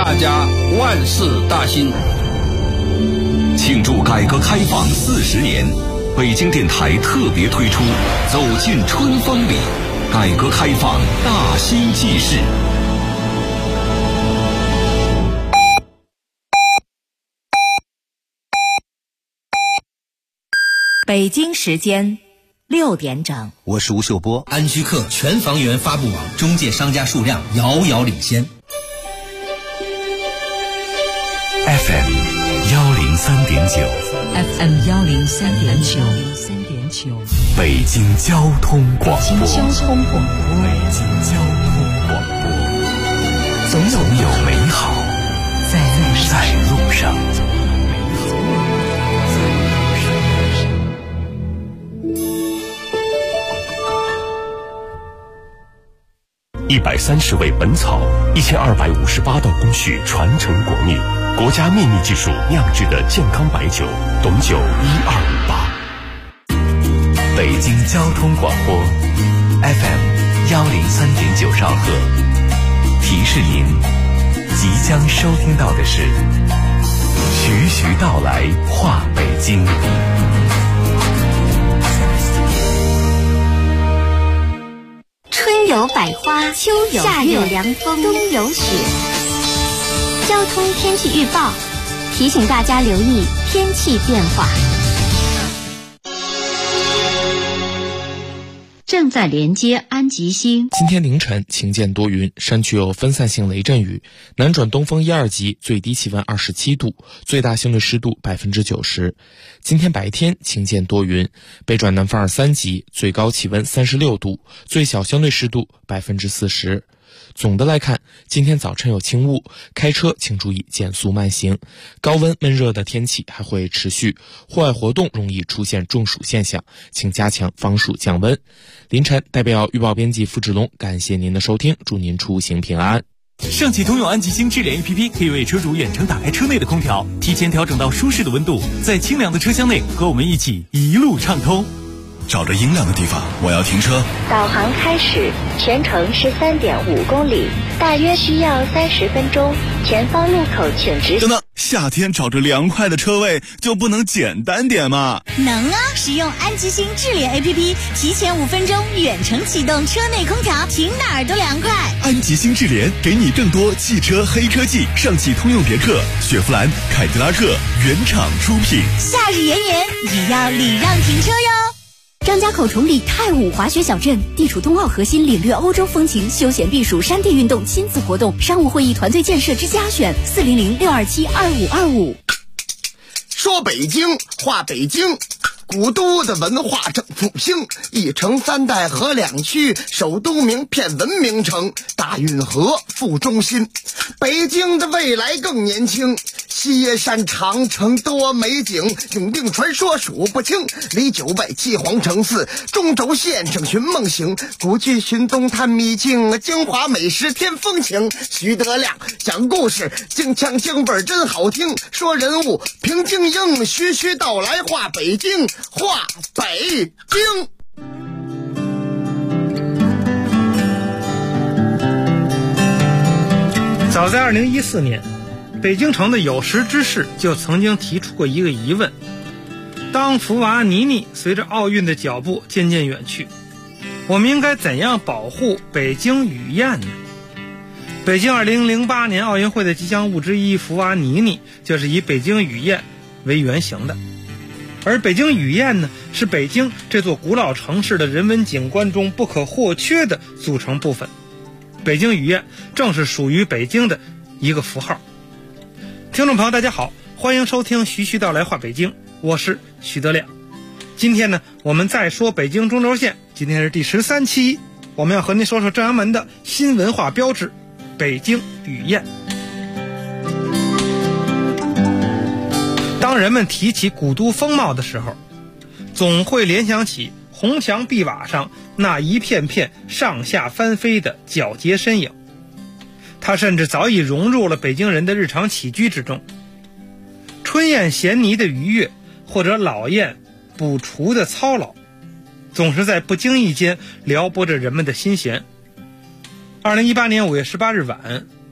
大家万事大兴。 庆祝改革开放40年，北京电台特别推出《走进春风里》，改革开放大兴纪事。 北京时间6点整， 我是吴秀波。 安居客全房源发布网中介商家数量遥遥领先。 FM 103.9 FM 103.9， 北京交通广播。总有美好在路上。130味本草，1258道工序传承国秘，国家秘密技术酿制的健康白酒，董酒1258。北京交通广播 FM 103.9兆赫，提示您即将收听到的是徐徐道来话北京。 春有百花，秋有夏有凉风，冬有雪。交通天气预报提醒大家留意天气变化。 正在连接安吉星。 今天凌晨晴间多云，山区有分散性雷阵雨，南转东风1、2级，最低气温27度，最大相对湿度90%。今天白天晴间多云，北转南风2、3级，最高气温36度，最小相对湿度40%。总的来看，今天早晨有轻雾，开车请注意减速慢行。高温闷热的天气还会持续，户外活动容易出现中暑现象，请加强防暑降温。凌晨代表预报编辑付志龙，感谢您的收听，祝您出行平安。 上汽通用安吉星智联 APP 可以为车主远程打开车内的空调，提前调整到舒适的温度，在清凉的车厢内和我们一起一路畅通。 找着阴凉的地方，我要停车。 导航开始，全程是3.5公里，大约需要30分钟。前方路口请直。 等等，夏天找着凉快的车位就不能简单点吗？ 能啊！使用安吉星智联 APP， 提前5分钟远程启动车内空调，停哪儿都凉快。 安吉星智联给你更多汽车黑科技，上汽通用别克、雪佛兰、凯迪拉克原厂出品。 夏日炎炎也要礼让停车哟。 张家口崇礼泰武滑雪小镇，地处冬奥核心，领略欧洲风情，休闲避暑，山地运动，亲子活动，商务会议，团队建设之佳选，400-627-2525。 说北京话北京，古都的文化正复兴，一城3代河2区，首都名片文明城，大运河副中心。北京的未来更年轻，西山长城多美景，永定传说数不清，离9外7皇城4，中轴线上寻梦行，古迹寻东探秘境，京华美食添风情。徐德亮讲故事，京腔京味真好听，说人物评京英，徐徐道来话北京，话北京。 早在2014年，北京城的有识之士就曾经提出过一个疑问：当福娃妮妮随着奥运的脚步渐渐远去，我们应该怎样保护北京雨燕呢？北京2008年奥运会的吉祥物之一福娃妮妮就是以北京雨燕为原型的，而北京雨燕呢，是北京这座古老城市的人文景观中不可或缺的组成部分。北京雨燕正是属于北京的一个符号。听众朋友大家好，欢迎收听徐徐道来话北京，我是徐德亮。今天呢，我们再说北京中轴线，今天是第13期，我们要和您说说正阳门的新文化标志北京雨燕。当人们提起古都风貌的时候，总会联想起红墙碧瓦上那一片片上下翻飞的皎洁身影，它甚至早已融入了北京人的日常起居之中。春燕衔泥的愉悦，或者老燕捕雏的操劳，总是在不经意间撩拨着人们的心弦。2018年5月18日晚，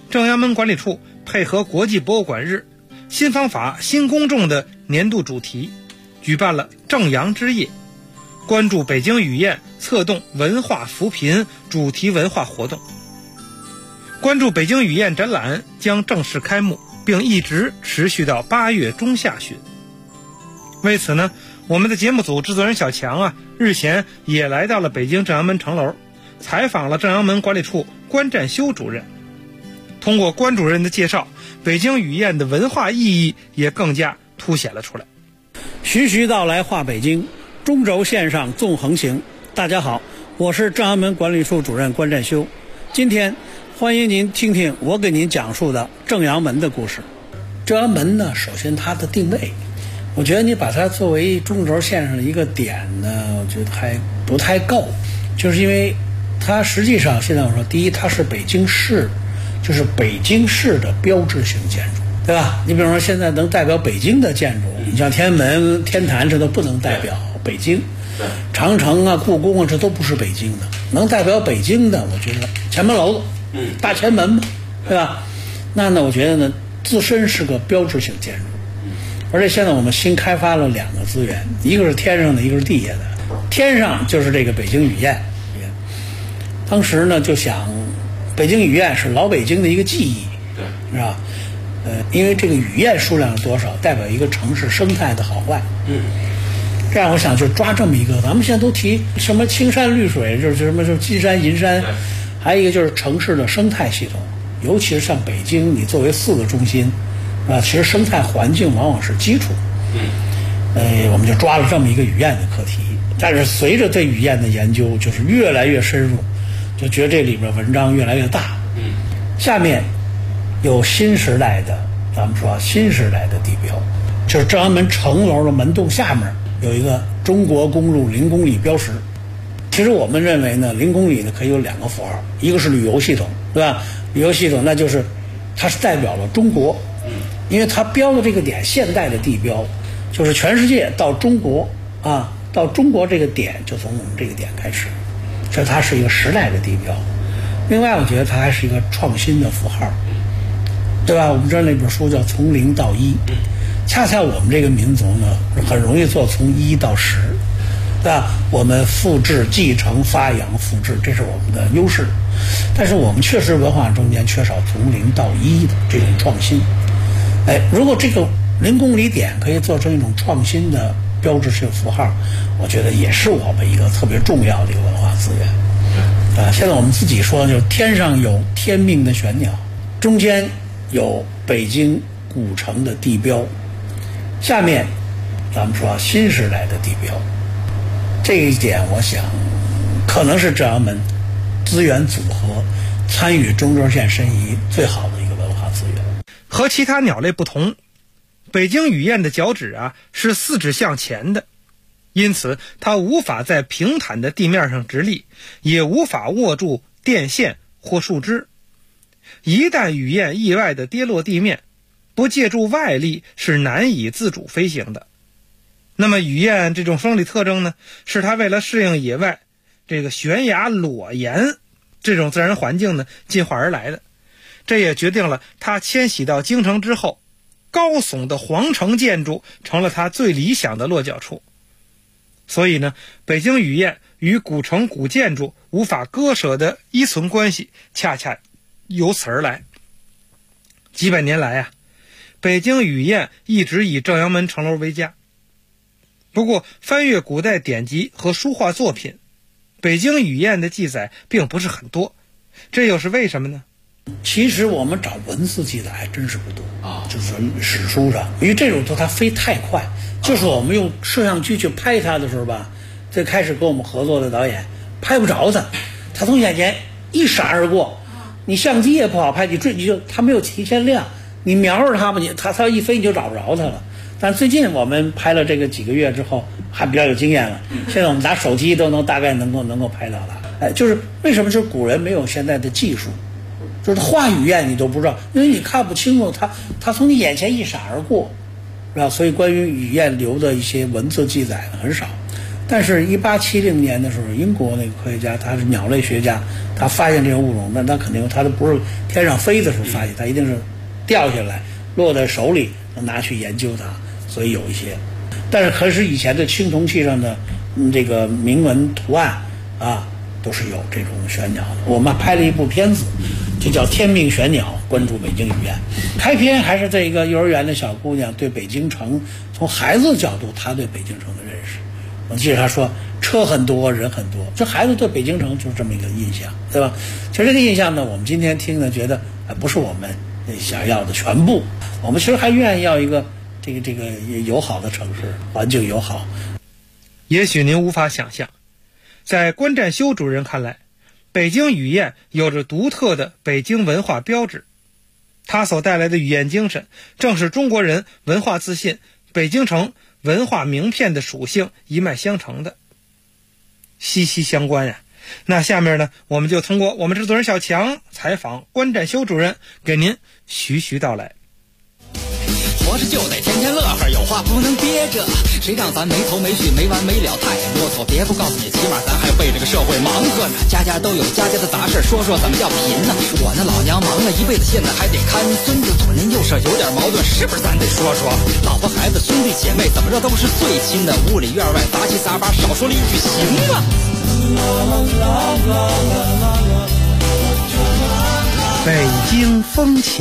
正阳门管理处配合国际博物馆日、新方法新公众的年度主题，举办了正阳之夜，关注北京语宴策动文化扶贫主题文化活动。关注北京语宴展览将正式开幕，并一直持续到8月中下旬。为此呢，我们的节目组制作人小强日前也来到了北京正阳门城楼，采访了正阳门管理处关占修主任。通过关主任的介绍，北京语宴的文化意义也更加凸显了出来。 徐徐道来话北京，中轴线上纵横行。大家好，我是正阳门管理处主任关占修。今天欢迎您听听我给您讲述的正阳门的故事。正阳门呢，首先它的定位，我觉得你把它作为中轴线上的一个点呢，我觉得还不太够，就是因为它实际上现在我说，第一，它是北京市，就是北京市的标志性建筑，对吧？你比如说现在能代表北京的建筑，你像天安门、天坛，这都不能代表北京。长城故宫这都不是北京的。能代表北京的，我觉得前门楼子，大前门嘛，对吧？那呢，我觉得呢，自身是个标志性建筑。而且现在我们新开发了2个资源，一个是天上的，一个是地下的。天上就是这个北京语宴，当时呢就想，北京语宴是老北京的一个记忆，是吧？因为这个语宴数量多少，代表一个城市生态的好坏。这样我想就抓这么一个，咱们现在都提什么青山绿水，就是什么就是金山银山，还有一个就是城市的生态系统，尤其是像北京，你作为4个中心，其实生态环境往往是基础。我们就抓了这么一个语宴的课题，但是随着对语宴的研究，就是越来越深入，就觉得这里边文章越来越大。下面有新时代的，咱们说新时代的地标，就是正阳门城楼的门洞下面有一个中国公路0公里标识。其实我们认为呢，0公里呢可以有2个符号，一个是旅游系统，对吧？旅游系统那就是它是代表了中国，因为它标的这个点现代的地标，就是全世界到中国到中国这个点就从我们这个点开始，所以它是一个时代的地标。另外我觉得它还是一个创新的符号，对吧？我们这那本书叫从0到1，恰恰我们这个民族呢很容易做从1到10，对吧？我们复制、继承、发扬、复制，这是我们的优势。但是我们确实文化中间缺少从0到1的这种创新。如果这个0公里点可以做成一种创新的标志性符号，我觉得也是我们一个特别重要的一个文化资源。现在我们自己说，就是天上有天命的玄鸟，中间有北京古城的地标，下面咱们说新时代的地标。这一点我想可能是正阳门资源组合参与中轴线申遗最好的一个文化资源。 和其他鸟类不同，北京语宴的脚趾是4指向前的，因此它无法在平坦的地面上直立，也无法握住电线或树枝。一旦语宴意外的跌落地面，不借助外力是难以自主飞行的。那么语宴这种生理特征呢，是它为了适应野外这个悬崖裸岩这种自然环境呢进化而来的。这也决定了它迁徙到京城之后，高耸的皇城建筑成了它最理想的落脚处。所以呢，北京语宴与古城古建筑无法割舍的依存关系恰恰由此而来。几百年来北京语宴一直以正阳门城楼为家。不过翻阅古代典籍和书画作品，北京语宴的记载并不是很多，这又是为什么呢？ 其实我们找文字记载还真是不多就是史书上，因为这种它飞太快，就是我们用摄像机去拍它的时候吧，最开始跟我们合作的导演拍不着它从眼前一闪而过，你相机也不好拍，它没有提前亮，你瞄着它吧，它一飞你就找不着它了。但最近我们拍了这个几个月之后还比较有经验了，现在我们拿手机都能大概能够拍到了。就是为什么就是古人没有现在的技术，就是画语言你都不知道，因为你看不清楚它从你眼前一闪而过，是吧？所以关于语言留的一些文字记载很少。 但是1870年的时候，英国那个科学家，他是鸟类学家，他发现这个物种，那肯定他都不是天上飞的时候发现，他一定是掉下来落在手里，拿去研究它，所以有一些。但是可是以前的青铜器上的这个铭文图案啊，都是有这种玄鸟的。我们拍了一部片子，就叫《天命玄鸟》，关注北京语言。开篇还是这一个幼儿园的小姑娘对北京城，从孩子角度，她对北京城的认识。我记得她说，车很多，人很多，这孩子对北京城就是这么一个印象，对吧？其实这个印象呢，我们今天听呢，觉得不是我们想要的全部。我们其实还愿意要一个这个友好的城市，环境友好。 也许您无法想象，在关占修主任看来，北京语言有着独特的北京文化标志，它所带来的语言精神，正是中国人文化自信、北京城文化名片的属性一脉相承的，息息相关呀。那下面呢，我们就通过我们制作人小强采访关占修主任，给您徐徐道来。 活着就得天天乐呵，有话不能憋着，谁让咱没头没绪没完没了太啰嗦，别不告诉你，起码咱还为这个社会忙活呢。家家都有家家的杂事，说说怎么叫贫呢？我那老娘忙了一辈子，现在还得看孙子，左邻右舍有点矛盾，是不是咱得说说？老婆孩子兄弟姐妹怎么着都是最亲的，屋里院外杂七杂八，少说了一句行吗？ 北京风情。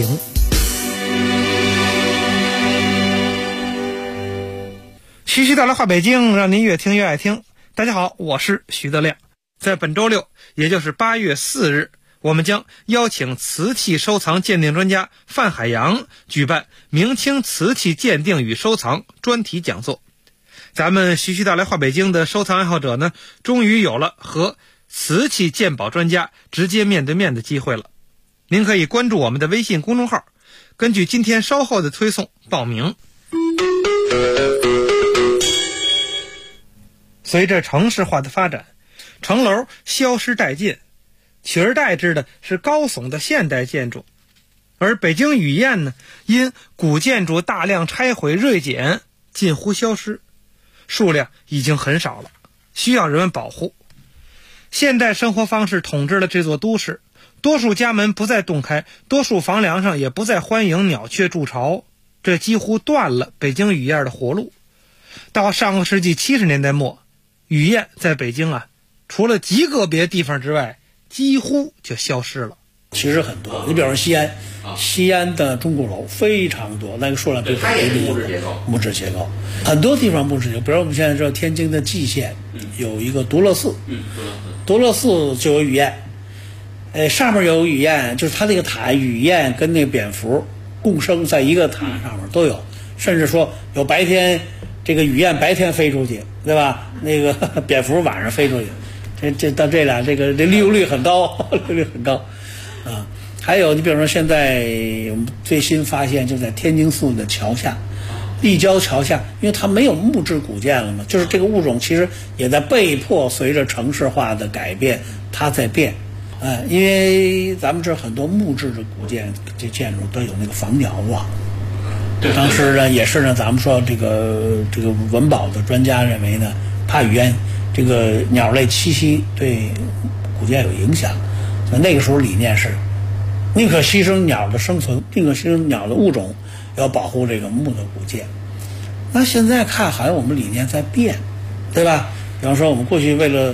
徐徐道来话北京，让您越听越爱听。大家好，我是徐德亮。在本周六，也就是8月4日，我们将邀请瓷器收藏鉴定专家范海洋举办明清瓷器鉴定与收藏专题讲座。咱们徐徐道来话北京的收藏爱好者呢，终于有了和瓷器鉴宝专家直接面对面的机会了。您可以关注我们的微信公众号，根据今天稍后的推送报名。随着城市化的发展，城楼消失殆尽，取而代之的是高耸的现代建筑。而北京语堰呢，因古建筑大量拆毁锐减，近乎消失，数量已经很少了，需要人们保护。现代生活方式统治了这座都市，多数家门不再洞开，多数房梁上也不再欢迎鸟雀筑巢，这几乎断了北京语堰的活路。到上个世纪70年代末，语堰在北京啊，除了极个别地方之外，几乎就消失了。 其实很多，你比如说西安，西安的钟鼓楼非常多，那个数量比北京多。木质结构，很多地方木质结构，比如我们现在知道天津的蓟县有一个独乐寺，独乐寺就有语堰，上面有语堰，就是它那个塔语堰跟那个蝙蝠共生在一个塔上面都有，甚至说有白天这个语堰白天飞出去，对吧？那个蝙蝠晚上飞出去，这到这俩这利用率很高，利用率很高啊。还有你比如说现在我们最新发现，就在天津寺的桥下，立交桥下，因为它没有木质古建了嘛，就是这个物种其实也在被迫随着城市化的改变，它在变。因为咱们这很多木质的古建这建筑都有那个防鸟网。当时呢，也是呢，咱们说这个文保的专家认为呢，怕语堰这个鸟类栖息对古建有影响，所以那个时候理念是，宁可牺牲鸟的生存，宁可牺牲鸟的物种，要保护这个木的古建。那现在看好像我们理念在变，对吧？比方说我们过去为了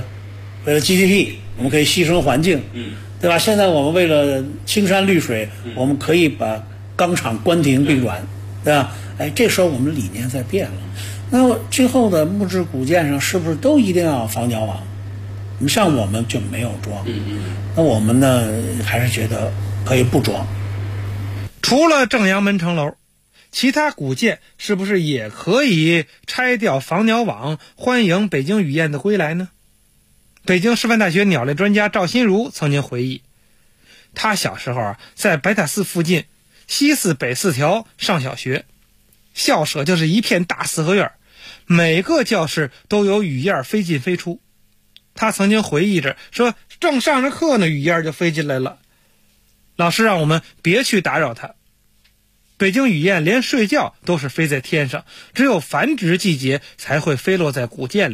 GDP， 我们可以牺牲环境，对吧？现在我们为了青山绿水，我们可以把钢厂关停并转。对吧？这时候我们理念在变了。那最后的木质古建上是不是都一定要防鸟网？像我们就没有装。那我们呢，还是觉得可以不装。 除了正阳门城楼，其他古建是不是也可以拆掉防鸟网，欢迎北京语堰的归来呢？北京师范大学鸟类专家赵新如曾经回忆，他小时候在白塔寺附近西四北四条上小学，校舍就是一片大四合院，每个教室都有语堰飞进飞出。他曾经回忆着说，正上着课呢，语堰就飞进来了，老师让我们别去打扰它。北京语堰连睡觉都是飞在天上，只有繁殖季节才会飞落在古建里，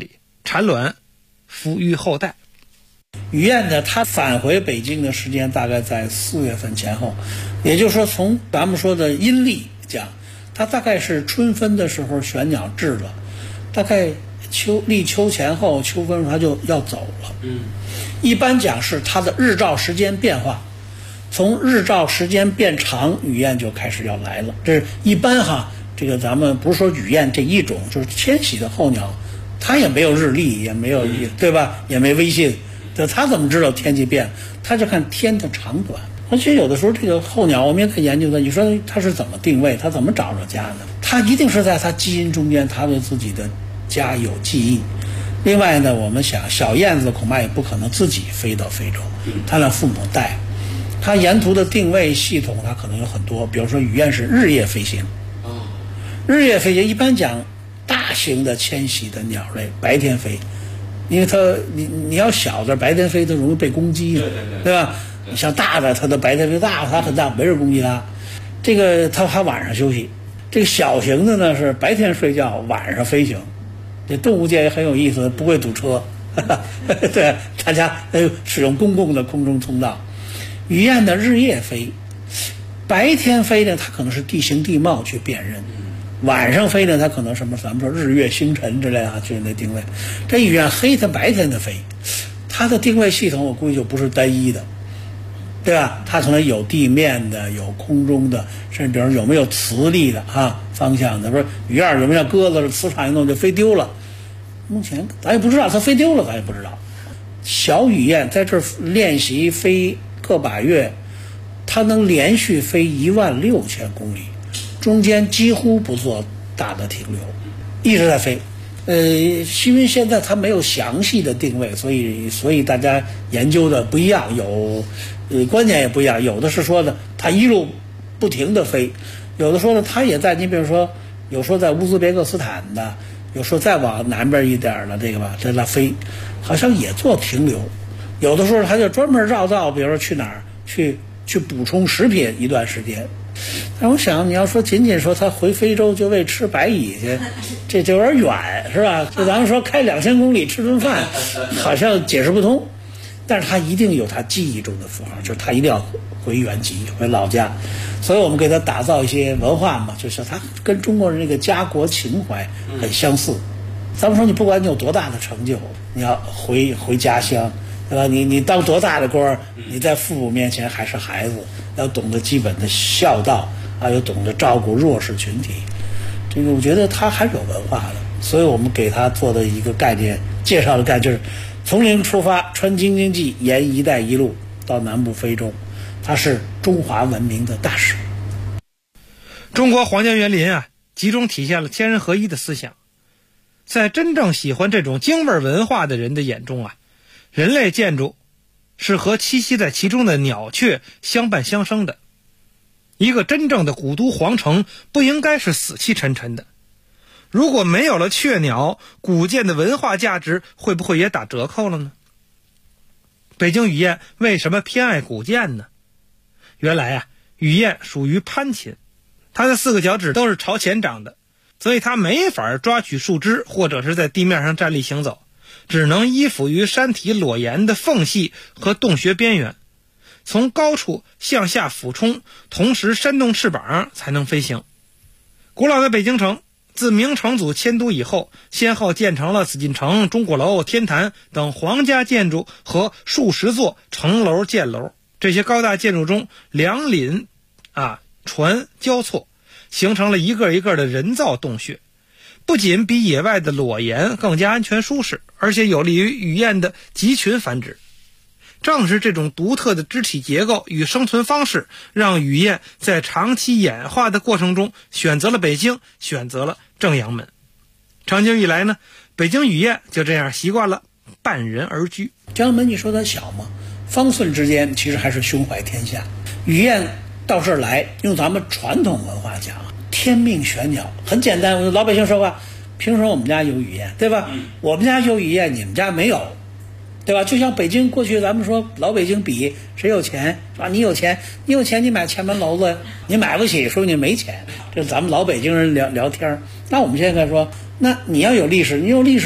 产卵，抚育后代。 于燕呢，他返回北京的时间大概在4月份前后，也就是说从咱们说的阴历讲，他大概是春分的时候选鸟至了，大概立秋前后，秋分他就要走了。一般讲是他的日照时间变化，从日照时间变长，雨燕就开始要来了。这是一般哈，这个咱们不是说雨燕这一种，就是迁徙的候鸟，它也没有日历，也没有对吧？也没微信，它怎么知道天气变？它就看天的长短。而且有的时候这个候鸟，我们也可以研究它。你说它是怎么定位？它怎么找着家呢？它一定是在它基因中间，它对自己的家有记忆。另外呢，我们想小燕子恐怕也不可能自己飞到非洲，它让父母带。它沿途的定位系统，它可能有很多，比如说雨燕是日夜飞行。日夜飞行一般讲，大型的迁徙的鸟类白天飞，因为它你要小的白天飞，它容易被攻击，对吧？你像大的，它的白天飞大，它很大，没人攻击它。这个它还晚上休息。这个小型的呢是白天睡觉，晚上飞行。这动物界也很有意思，不会堵车，对，大家使用公共的空中通道。雨燕的日夜飞，白天飞呢，它可能是地形地貌去辨认；晚上飞呢，它可能什么咱们说日月星辰之类啊，就是那定位。这雨燕黑它白天的飞，它的定位系统我估计就不是单一的，对吧？它可能有地面的，有空中的，甚至有没有磁力的方向的，不是雨燕有没有鸽子磁场一弄就飞丢了？目前咱也不知道，它飞丢了咱也不知道。小雨燕在这儿练习飞个把月，它能连续飞16000公里，中间几乎不做大的停留，一直在飞。因为现在它没有详细的定位，所以大家研究的不一样，有观点也不一样。有的是说的它一路不停的飞，有的说呢它也在，你比如说有说在乌兹别克斯坦的，有说再往南边一点的这个吧，在那飞，好像也做停留。有的时候他就专门绕道，比如说去哪儿去补充食品一段时间。但我想你要说仅仅说他回非洲就为吃白蚁去，这就有点远是吧？就咱们说开2000公里吃顿饭，好像解释不通。但是他一定有他记忆中的符号，就是他一定要回原籍回老家。所以我们给他打造一些文化嘛，就是他跟中国人那个家国情怀很相似。咱们说你不管你有多大的成就，你要回家乡，对吧？你当多大的官，你在父母面前还是孩子，要懂得基本的孝道啊，要懂得照顾弱势群体。这个我觉得他还是有文化的，所以我们给他做的一个概念介绍的概念就是从零出发，穿京津冀，沿一带一路到南部非洲，它是中华文明的大使。 中国皇家园林集中体现了天人合一的思想。在真正喜欢这种京味文化的人的眼中人类建筑是和栖息在其中的鸟雀相伴相生的。一个真正的古都皇城不应该是死气沉沉的。如果没有了雀鸟，古建的文化价值会不会也打折扣了呢？北京雨燕为什么偏爱古建呢？原来雨燕属于攀禽，它的4个脚趾都是朝前长的，所以它没法抓取树枝或者是在地面上站立行走，只能依附于山体裸岩的缝隙和洞穴边缘，从高处向下俯冲，同时扇动翅膀才能飞行。古老的北京城自明成祖迁都以后，先后建成了紫禁城、钟鼓楼、天坛等皇家建筑和数十座城楼箭楼。这些高大建筑中，梁檩船交错，形成了一个一个的人造洞穴，不仅比野外的裸岩更加安全舒适，而且有利于雨燕的集群繁殖。正是这种独特的肢体结构与生存方式，让雨燕在长期演化的过程中选择了北京，选择了正阳门。长久以来呢，北京雨燕就这样习惯了伴人而居。 正阳门你说它小吗？方寸之间其实还是胸怀天下。雨燕到这儿来，用咱们传统文化讲，天命玄鸟，很简单。老百姓说话，凭什么我们家有雨燕，对吧？我们家有雨燕，你们家没有，对吧？就像北京过去咱们说老北京比谁有钱，是吧？你有钱你买前门楼子，你买不起，说你没钱。这咱们老北京人聊天。那我们现在说，那你要有历史，你有历史，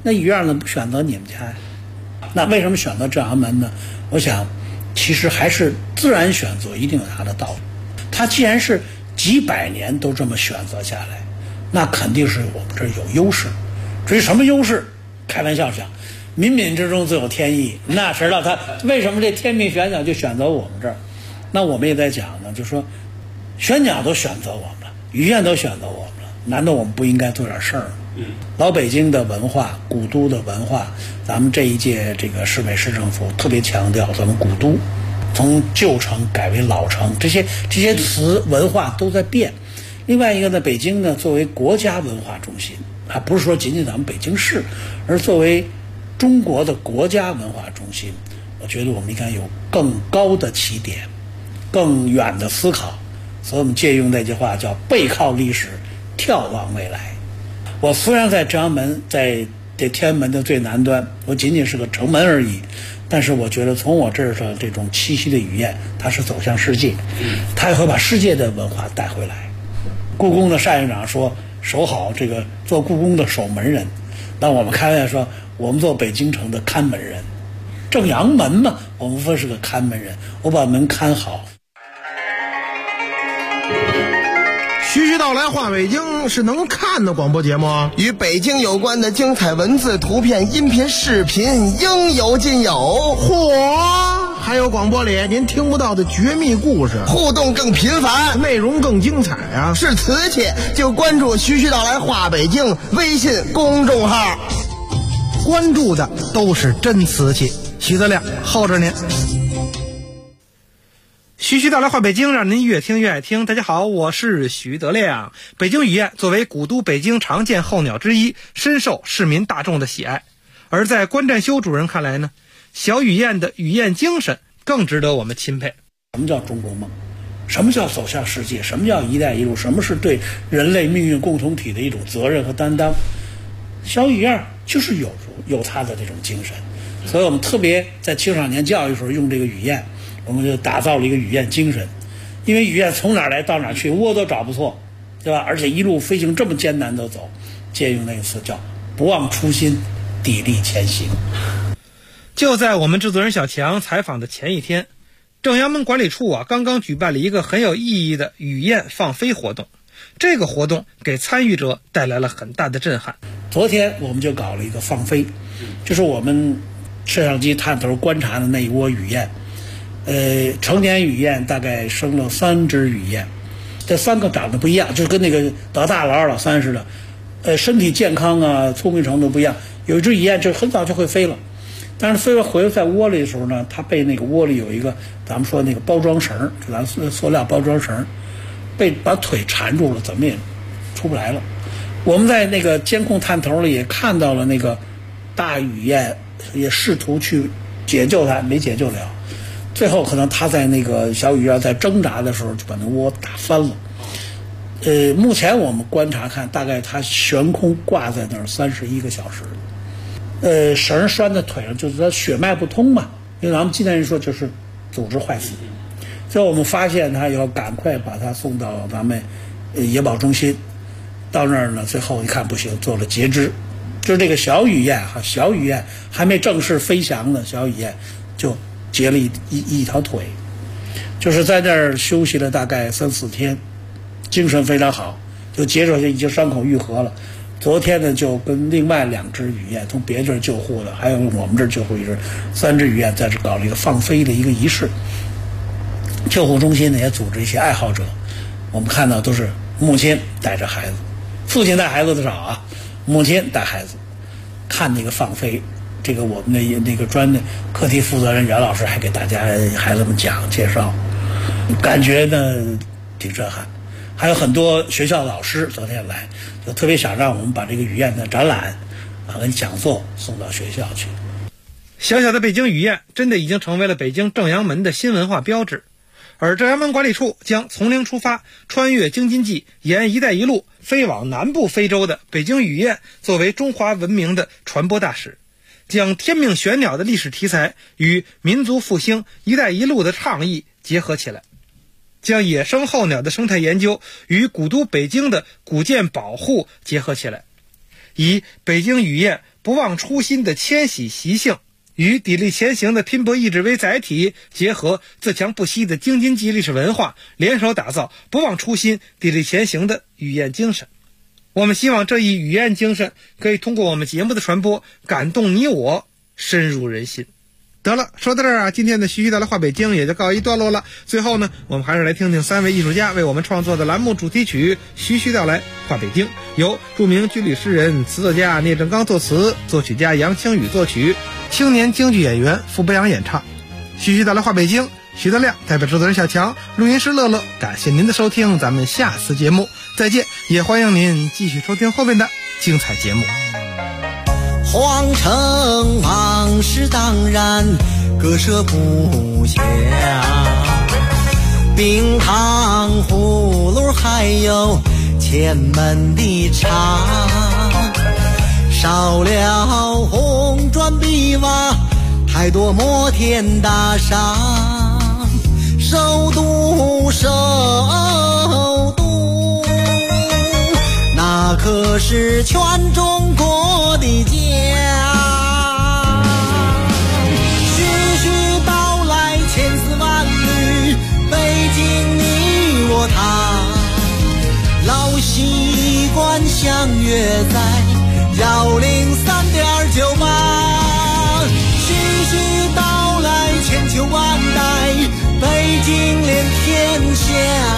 那医院呢不选择你们家呀？那为什么选择正阳门呢？我想其实还是自然选择一定有它的道理。它既然是几百年都这么选择下来，那肯定是我们这儿有优势。至于什么优势，开玩笑讲，冥冥之中自有天意，那知道他为什么这天命选角就选择我们这儿。那我们也在讲呢，就说选角都选择我们了，医院都选择我们了，难道我们不应该做点事儿吗？老北京的文化，古都的文化，咱们这一届这个市委市政府特别强调咱们古都从旧城改为老城，这些词文化都在变。另外一个呢，北京呢作为国家文化中心，还不是说仅仅咱们北京市，而作为中国的国家文化中心，我觉得我们应该有更高的起点，更远的思考。所以我们借用那句话叫背靠历史，眺望未来。我虽然在正阳门，在这天安门的最南端，我仅仅是个城门而已，但是我觉得从我这儿的这种气息的语言，它是走向世界，它也会把世界的文化带回来。故宫的单院长说守好这个做故宫的守门人，那我们开玩笑说我们做北京城的看门人。正阳门嘛，我们说是个看门人，我把门看好。 徐徐道来话北京是能看的广播节目， 与北京有关的精彩文字、图片、音频、视频应有尽有。 嚯！还有广播里您听不到的绝密故事， 互动更频繁， 内容更精彩啊！ 是瓷器就关注徐徐道来话北京微信公众号， 关注的都是真瓷器。徐德亮候着您。徐徐道来话北京，让您越听越爱听。大家好，我是徐德亮。北京雨燕作为古都北京常见候鸟之一，深受市民大众的喜爱。而在关占修主任看来呢，小雨燕的雨燕精神更值得我们钦佩。 什么叫中国梦？什么叫走向世界？什么叫一带一路？什么是对人类命运共同体的一种责任和担当？小雨燕就是有他的这种精神，所以我们特别在青少年教育时候用这个雨燕，我们就打造了一个雨燕精神。因为雨燕从哪儿来到哪儿去，窝都找不错，对吧？而且一路飞行这么艰难的走，借用那个词叫不忘初心，砥砺前行。 就在我们制作人小强采访的前一天，正阳门管理处刚刚举办了一个很有意义的雨燕放飞活动。这个活动给参与者带来了很大的震撼。 昨天我们就搞了一个放飞，就是我们摄像机探头观察的那一窝雨燕，成年雨燕大概生了3只雨燕，这3个长得不一样，就是跟那个老大老二老三似的，身体健康啊，聪明程度不一样。有一只雨燕就很早就会飞了，但是飞回在窝里的时候呢，它被那个窝里有一个咱们说那个包装绳，就咱塑料包装绳，把腿缠住了，怎么也出不来了。我们在那个监控探头里也看到了那个大雨燕，也试图去解救它，没解救了。最后可能它在那个小雨燕在挣扎的时候就把那窝打翻了。目前我们观察看，大概它悬空挂在那儿31个小时。绳拴在腿上，就是它血脉不通嘛，因为咱们今天人说就是组织坏死。最后我们发现它以后，赶快把它送到咱们野保中心。到那儿呢，最后一看不行，做了截肢。就是这个小雨燕小雨燕还没正式飞翔呢，小雨燕就截了一条腿，就是在那儿休息了大概3、4天，精神非常好，就截出去，已经伤口愈合了。昨天呢，就跟另外2只雨燕从别地儿救护了，还有我们这儿救护一只，3只雨燕在这搞了一个放飞的一个仪式。救护中心呢也组织一些爱好者，我们看到都是母亲带着孩子，父亲带孩子的少啊，母亲带孩子看那个放飞。这个我们的那个专的课题负责人袁老师还给大家孩子们讲介绍，感觉呢挺震撼。还有很多学校老师昨天来，就特别想让我们把这个雨燕的展览跟讲座送到学校去。 小小的北京雨燕真的已经成为了北京正阳门的新文化标志。而正阳门管理处将从零出发，穿越京津冀，沿一带一路飞往南部非洲的北京雨燕作为中华文明的传播大使，将天命玄鸟的历史题材与民族复兴一带一路的倡议结合起来，将野生候鸟的生态研究与古都北京的古建保护结合起来，以北京雨燕不忘初心的迁徙习性与砥砺前行的拼搏意志为载体，结合自强不息的京津冀历史文化，联手打造不忘初心、砥砺前行的语言精神。我们希望这一语言精神可以通过我们节目的传播，感动你我，深入人心。得了，说到这儿啊，今天的徐徐道来话北京也就告一段落了。最后呢，我们还是来听听3位艺术家为我们创作的栏目主题曲《徐徐道来话北京》，由著名军旅诗人、词作家聂正刚作词，作曲家杨清宇作曲，青年京剧演员傅博洋演唱。徐徐道来话北京，徐德亮代表制作人小强，录音师乐乐，感谢您的收听，咱们下次节目再见，也欢迎您继续收听后面的精彩节目。 皇城往事当然割舍不下，冰糖葫芦还有前门的茶，少了红砖碧瓦，太多摩天大厦，首都那可是全中国的家。徐徐道来千丝万缕，北京你我他，老习惯相约在103.98。徐徐道来千秋万代，北京连天下，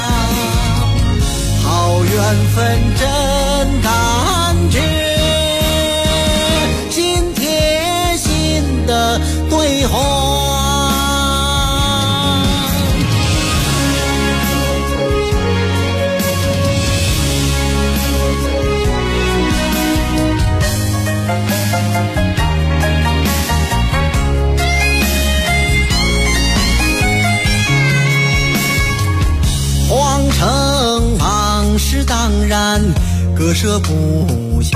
好缘分真感觉，心贴心的对话。皇城往事当然割舍不下，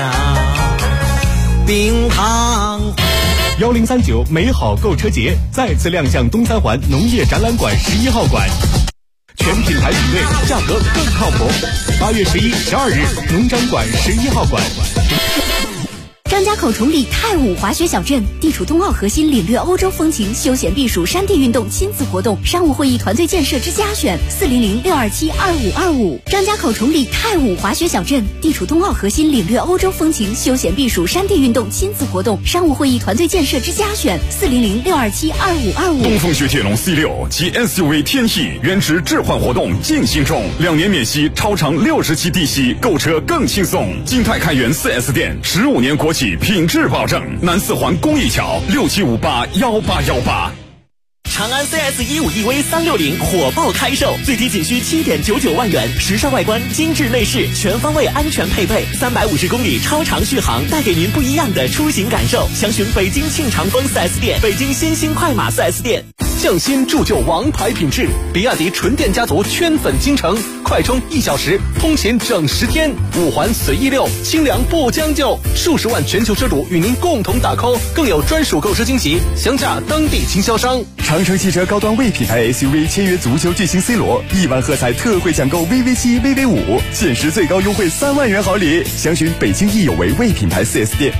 冰糖 1039美好购车节再次亮相东三环农业展览馆11号馆，全品牌比对，价格更靠谱。8月11、12日，农展馆11号馆。 张家口崇礼太武滑雪小镇地处冬奥核心，领略欧洲风情，休闲避暑山地运动亲子活动，商务会议团队建设之家选400-627-2525。张家口崇礼太武滑雪小镇地处冬奥核心，领略欧洲风情，休闲避暑山地运动亲子活动，商务会议团队建设之家选400-627-2525。 东风雪铁龙 C6 及 SUV 天翼原值置换活动进行中，2年免息，超长60期低息，购车更轻松。金泰开元 4S 店15年国企品质保证，南四环公益桥67581818。 长安 CS15 EV 360火爆开售，最低仅需7.99万元，时尚外观，精致内饰，全方位安全配备，350公里超长续航，带给您不一样的出行感受。详询北京庆长丰 4S 店、北京新兴快马 4S 店。匠心铸就王牌品质，比亚迪纯电家族圈粉京城，快充1小时，通勤整10天，5环随意溜，清凉不将就，数十万全球车主与您共同打 call， 更有专属购车惊喜，详洽当地经销商。 长城汽车高端魏品牌 SUV 签约足球巨星 C 罗，1万喝彩特惠抢购 VV7、VV5，限时最高优惠3万元好礼。详询北京易有为魏品牌 4S 店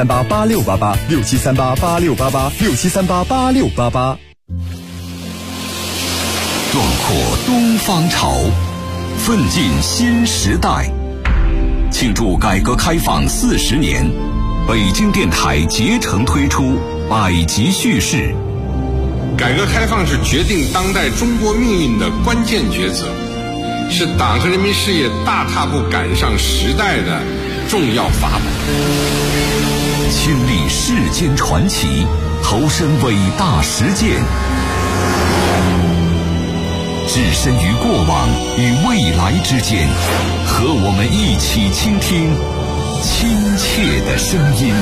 ，67388688，67388688，67388688。 壮阔东方潮，奋进新时代。庆祝改革开放40年，北京电台竭诚推出百集叙事。 改革开放是决定当代中国命运的关键抉择，是党和人民事业大踏步赶上时代的重要法宝。 亲历世间传奇，投身伟大实践，置身于过往与未来之间，和我们一起倾听亲切的声音。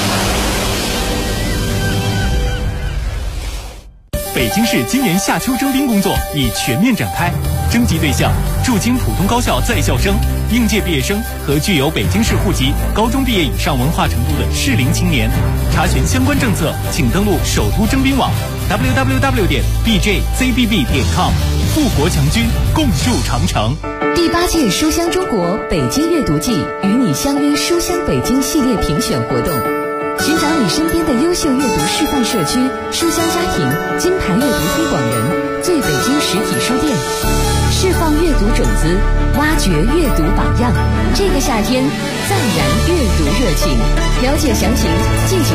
北京市今年夏秋征兵工作已全面展开，征集对象驻京普通高校在校生、应届毕业生和具有北京市户籍、高中毕业以上文化程度的适龄青年。查询相关政策，请登录首都征兵网 www.bjzbb.com。富国强军，共筑长城。 第8届书香中国北京阅读季与你相约书香北京系列评选活动，寻找你身边的优秀阅读示范社区、书香家庭、金牌阅读推广人、最北京实体书店，释放阅读种子，挖掘阅读榜样。这个夏天，再燃阅读热情。了解详情，敬请